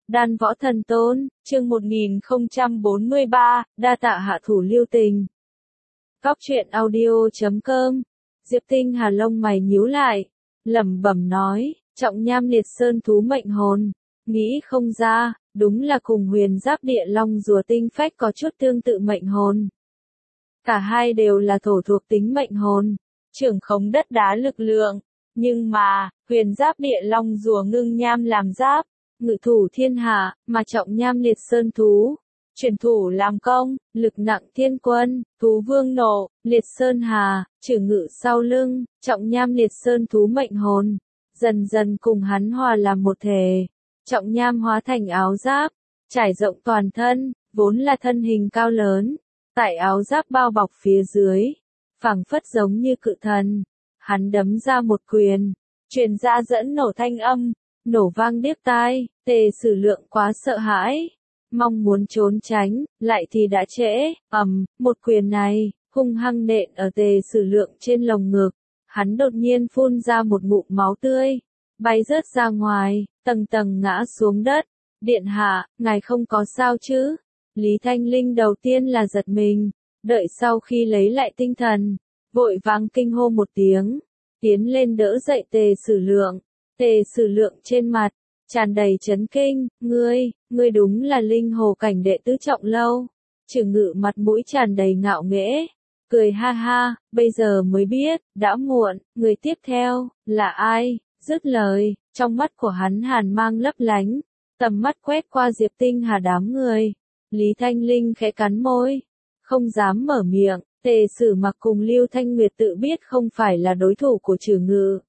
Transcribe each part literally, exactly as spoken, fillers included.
Đan võ thần tôn, chương một nghìn không trăm bốn mươi ba, đa tạ hạ thủ lưu tình. Cóc truyện audio chấm com. Diệp Tinh Hà lông mày nhíu lại, lẩm bẩm nói, trọng nham liệt sơn thú mệnh hồn, nghĩ không ra, đúng là cùng huyền giáp địa long rùa tinh phách có chút tương tự mệnh hồn. Cả hai đều là thổ thuộc tính mệnh hồn, trưởng khống đất đá lực lượng, nhưng mà, huyền giáp địa long rùa ngưng nham làm giáp, ngự thủ thiên hạ, mà trọng nham liệt sơn thú, chuyển thủ làm công, lực nặng thiên quân, thú vương nộ, liệt sơn hà, trưởng ngự sau lưng, trọng nham liệt sơn thú mệnh hồn, dần dần cùng hắn hòa làm một thể. Trọng nham hóa thành áo giáp, trải rộng toàn thân, vốn là thân hình cao lớn, tại áo giáp bao bọc phía dưới, phảng phất giống như cự thần. Hắn đấm ra một quyền, truyền ra dẫn nổ thanh âm, nổ vang điếc tai, Tề Sử Lượng quá sợ hãi, mong muốn trốn tránh, lại thì đã trễ, ầm, một quyền này, hung hăng nện ở Tề Sử Lượng trên lồng ngực, hắn đột nhiên phun ra một ngụm máu tươi, bay rớt ra ngoài, tầng tầng ngã xuống đất. Điện hạ, ngài không có sao chứ? Lý Thanh Linh đầu tiên là giật mình, đợi sau khi lấy lại tinh thần, vội vàng kinh hô một tiếng, tiến lên đỡ dậy Tề Sử Lượng. Tề Sử Lượng trên mặt tràn đầy chấn kinh, ngươi, ngươi đúng là linh hồ cảnh đệ tứ trọng lâu. Trưởng ngự mặt mũi tràn đầy ngạo nghễ, cười ha ha, bây giờ mới biết, đã muộn, người tiếp theo, là ai? Dứt lời, trong mắt của hắn hàn mang lấp lánh, tầm mắt quét qua Diệp Tinh Hà đám người. Lý Thanh Linh khẽ cắn môi, không dám mở miệng. Tề Sử Mặc cùng Lưu Thanh Nguyệt tự biết không phải là đối thủ của Trưởng ngự,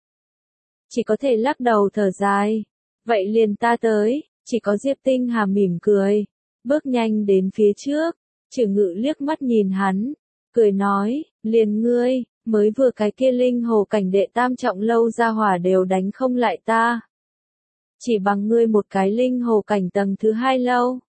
chỉ có thể lắc đầu thở dài. Vậy liền ta tới. Chỉ có Diệp Tinh Hà mỉm cười, bước nhanh đến phía trước. Trưởng ngự liếc mắt nhìn hắn, cười nói, liền ngươi, mới vừa cái kia linh hồ cảnh đệ tam trọng lâu ra hỏa đều đánh không lại ta. Chỉ bằng ngươi một cái linh hồ cảnh tầng thứ hai lâu,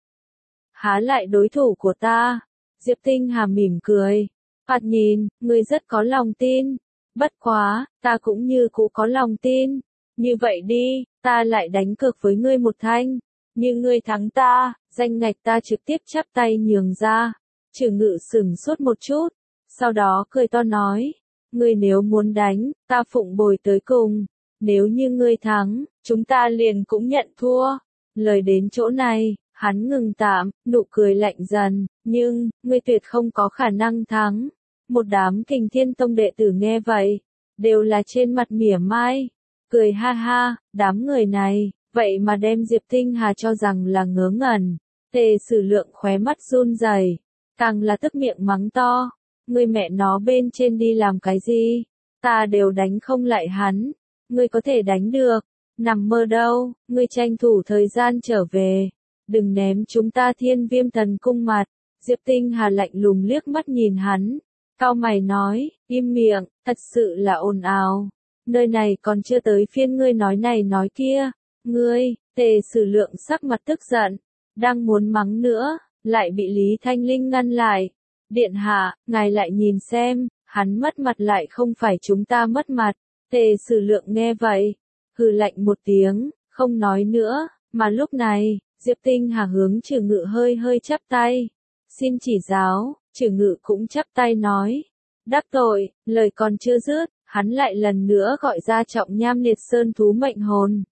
há lại đối thủ của ta. Diệp Tinh Hà mỉm cười, thoạt nhìn, ngươi rất có lòng tin. Bất quá, ta cũng như cũ có lòng tin. Như vậy đi, ta lại đánh cược với ngươi một thanh. Như ngươi thắng ta, danh ngạch ta trực tiếp chắp tay nhường ra. Trưởng ngự sửng sốt một chút, sau đó cười to nói, ngươi nếu muốn đánh, ta phụng bồi tới cùng. Nếu như ngươi thắng, chúng ta liền cũng nhận thua. Lời đến chỗ này, hắn ngừng tạm, nụ cười lạnh dần, nhưng, ngươi tuyệt không có khả năng thắng. Một đám Kình Thiên Tông đệ tử nghe vậy, đều là trên mặt mỉa mai, cười ha ha, đám người này, vậy mà đem Diệp Tinh Hà cho rằng là ngớ ngẩn. Tề Sử Lượng khóe mắt run rẩy, càng là tức miệng mắng to, ngươi mẹ nó bên trên đi làm cái gì, ta đều đánh không lại hắn, ngươi có thể đánh được, nằm mơ đâu, ngươi tranh thủ thời gian trở về, đừng ném chúng ta Thiên Viêm Thần Cung mặt. Diệp Tinh Hà lạnh lùng liếc mắt nhìn hắn, cau mày nói, im miệng, thật sự là ồn ào, nơi này còn chưa tới phiên ngươi nói này nói kia. Ngươi, Tề Sử Lượng sắc mặt tức giận, đang muốn mắng nữa, lại bị Lý Thanh Linh ngăn lại. Điện hạ, ngài lại nhìn xem, hắn mất mặt lại không phải chúng ta mất mặt. Tề Sử Lượng nghe vậy, hừ lạnh một tiếng, không nói nữa, mà lúc này, Diệp Tinh Hà hướng Trưởng ngự hơi hơi chắp tay, xin chỉ giáo. Trưởng ngự cũng chắp tay nói, đắc tội. Lời còn chưa dứt, hắn lại lần nữa gọi ra trọng nham liệt sơn thú mệnh hồn,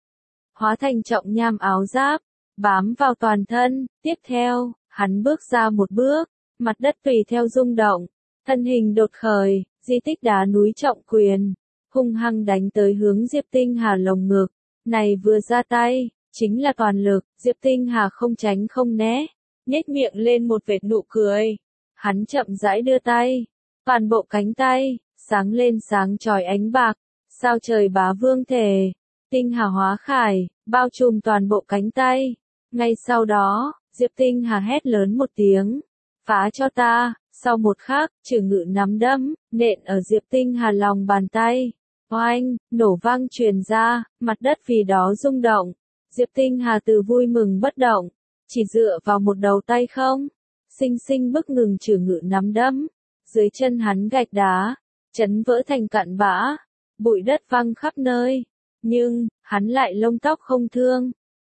hóa thành trọng nham áo giáp, bám vào toàn thân. Tiếp theo, hắn bước ra một bước, mặt đất tùy theo rung động, thân hình đột khởi, di tích đá núi trọng quyền, hung hăng đánh tới hướng Diệp Tinh Hà lồng ngực. Này vừa ra tay, chính là toàn lực. Diệp Tinh Hà không tránh không né, nhếch miệng lên một vệt nụ cười. Hắn chậm rãi đưa tay, toàn bộ cánh tay sáng lên sáng chói ánh bạc, sao trời bá vương thể, tinh hà hóa khải, bao trùm toàn bộ cánh tay. Ngay sau đó, Diệp Tinh Hà hét lớn một tiếng, phá cho ta. Sau một khắc, Trưởng ngự nắm đấm, nện ở Diệp Tinh Hà lòng bàn tay. Oanh, nổ vang truyền ra, mặt đất vì đó rung động. Diệp Tinh Hà từ vui mừng bất động, chỉ dựa vào một đầu tay không, sinh sinh bức ngừng Trưởng ngự nắm đấm. Dưới chân hắn gạch đá, chấn vỡ thành cặn bã, bụi đất văng khắp nơi. Nhưng, hắn lại lông tóc không thương,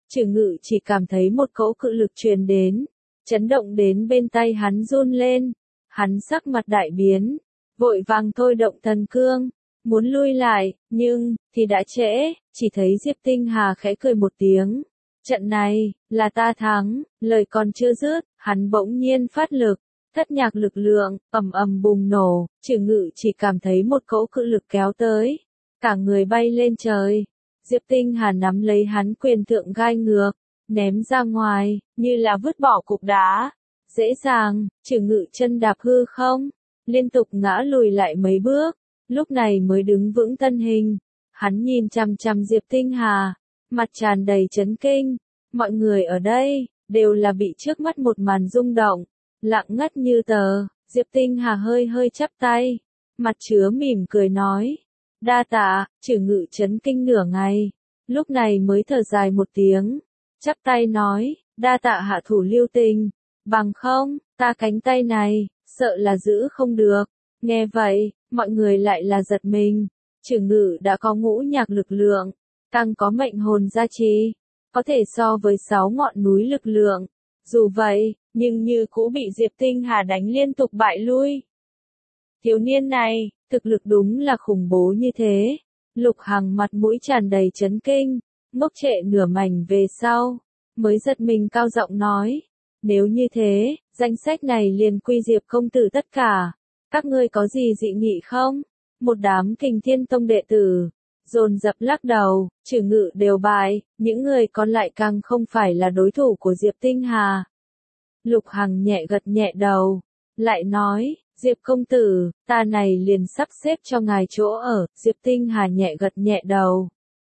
Trừ Ngự chỉ cảm thấy một cỗ cự lực truyền đến, chấn động đến bên tay hắn run lên. Hắn sắc mặt đại biến, vội vàng thôi động thần cương, muốn lui lại, nhưng, thì đã trễ, chỉ thấy Diệp Tinh Hà khẽ cười một tiếng. Trận này, là ta thắng, lời còn chưa dứt, hắn bỗng nhiên phát lực, thất nhạc lực lượng, ầm ầm bùng nổ, Trừ Ngự chỉ cảm thấy một cỗ cự lực kéo tới, cả người bay lên trời. Diệp Tinh Hà nắm lấy hắn quyền thượng gai ngược, ném ra ngoài, như là vứt bỏ cục đá. Dễ dàng, Trừ Ngự chân đạp hư không, liên tục ngã lùi lại mấy bước, lúc này mới đứng vững thân hình. Hắn nhìn chằm chằm Diệp Tinh Hà, mặt tràn đầy chấn kinh. Mọi người ở đây, đều là bị trước mắt một màn rung động, lặng ngắt như tờ. Diệp Tinh Hà hơi hơi chắp tay, mặt chứa mỉm cười nói. Đa tạ. Trừ Ngự chấn kinh nửa ngày, lúc này mới thở dài một tiếng, chắp tay nói, đa tạ hạ thủ lưu tình, bằng không, ta cánh tay này, sợ là giữ không được. Nghe vậy, mọi người lại là giật mình. Trừ Ngự đã có ngũ nhạc lực lượng, càng có mệnh hồn gia trì, có thể so với sáu ngọn núi lực lượng. Dù vậy, nhưng như cũ bị Diệp Tinh Hà đánh liên tục bại lui. Thiếu niên này, thực lực đúng là khủng bố như thế. Lục Hằng mặt mũi tràn đầy chấn kinh, ngốc trệ nửa mảnh về sau, mới giật mình cao giọng nói. Nếu như thế, danh sách này liền quy Diệp công tử tất cả. Các ngươi có gì dị nghị không? Một đám Kình Thiên Tông đệ tử dồn dập lắc đầu. Trừ Ngự đều bại, những người còn lại càng không phải là đối thủ của Diệp Tinh Hà. Lục Hằng nhẹ gật nhẹ đầu, lại nói, Diệp công tử, ta này liền sắp xếp cho ngài chỗ ở. Diệp Tinh Hà nhẹ gật nhẹ đầu.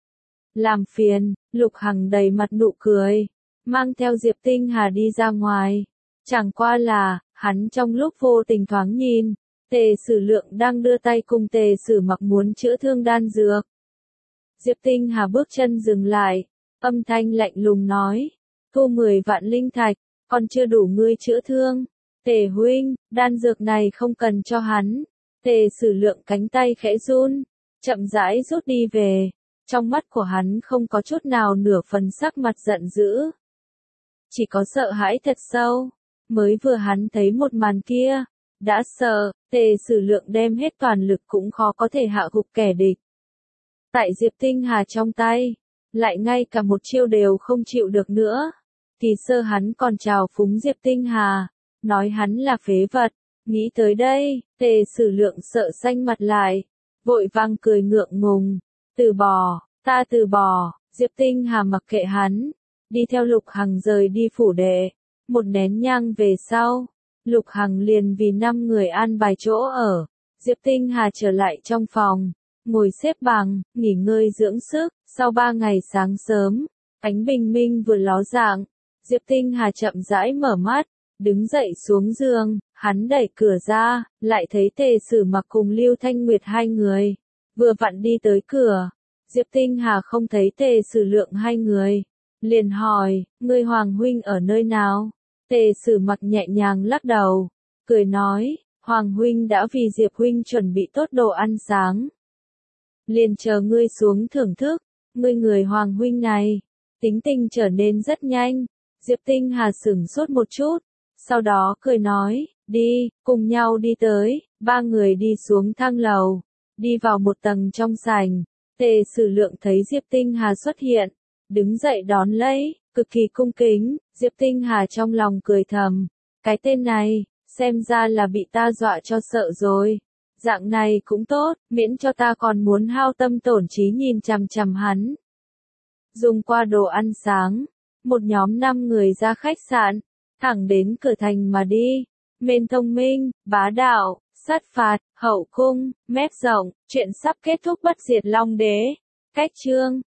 Làm phiền. Lục Hằng đầy mặt nụ cười, mang theo Diệp Tinh Hà đi ra ngoài. Chẳng qua là, hắn trong lúc vô tình thoáng nhìn, Tề Sử Lượng đang đưa tay cùng Tề Sử Mặc muốn chữa thương đan dược. Diệp Tinh Hà bước chân dừng lại, âm thanh lạnh lùng nói, thu mười vạn linh thạch, còn chưa đủ ngươi chữa thương. Tề huynh, đan dược này không cần cho hắn. Tề Sử Lượng cánh tay khẽ run, chậm rãi rút đi về. Trong mắt của hắn không có chút nào nửa phần sắc mặt giận dữ, chỉ có sợ hãi thật sâu. Mới vừa hắn thấy một màn kia, đã sợ. Tề Sử Lượng đem hết toàn lực cũng khó có thể hạ gục kẻ địch. Tại Diệp Tinh Hà trong tay, lại ngay cả một chiêu đều không chịu được nữa. Kỳ sơ hắn còn trào phúng Diệp Tinh Hà, nói hắn là phế vật. Nghĩ tới đây, Tề Sử Lượng sợ xanh mặt lại, vội vang cười ngượng ngùng. Từ bỏ, ta từ bỏ. Diệp Tinh Hà mặc kệ hắn, đi theo Lục Hằng rời đi phủ đệ. Một nén nhang về sau, Lục Hằng liền vì năm người an bài chỗ ở. Diệp Tinh Hà trở lại trong phòng, ngồi xếp bằng, nghỉ ngơi dưỡng sức. Sau ba ngày sáng sớm, ánh bình minh vừa ló dạng, Diệp Tinh Hà chậm rãi mở mắt, đứng dậy xuống giường. Hắn đẩy cửa ra, lại thấy Tề Sử Mặc cùng Lưu Thanh Nguyệt hai người vừa vặn đi tới cửa. Diệp Tinh Hà không thấy Tề Sử Lượng hai người, liền hỏi, ngươi Hoàng huynh ở nơi nào? Tề Sử Mặc nhẹ nhàng lắc đầu, cười nói, Hoàng huynh đã vì Diệp huynh chuẩn bị tốt đồ ăn sáng, liền chờ ngươi xuống thưởng thức. Ngươi người Hoàng huynh này, tính tình trở nên rất nhanh. Diệp Tinh Hà sửng sốt một chút, sau đó cười nói, đi, cùng nhau đi tới. Ba người đi xuống thang lầu, đi vào một tầng trong sảnh. Tề Sử Lượng thấy Diệp Tinh Hà xuất hiện, đứng dậy đón lấy, cực kỳ cung kính. Diệp Tinh Hà trong lòng cười thầm, cái tên này, xem ra là bị ta dọa cho sợ rồi. Dạng này cũng tốt, miễn cho ta còn muốn hao tâm tổn trí nhìn chằm chằm hắn. Dùng qua đồ ăn sáng, một nhóm năm người ra khách sạn, thẳng đến cửa thành mà đi. Mên thông minh, bá đạo, sát phạt, hậu cung, mép rộng, chuyện sắp kết thúc bất diệt long đế. Cách chương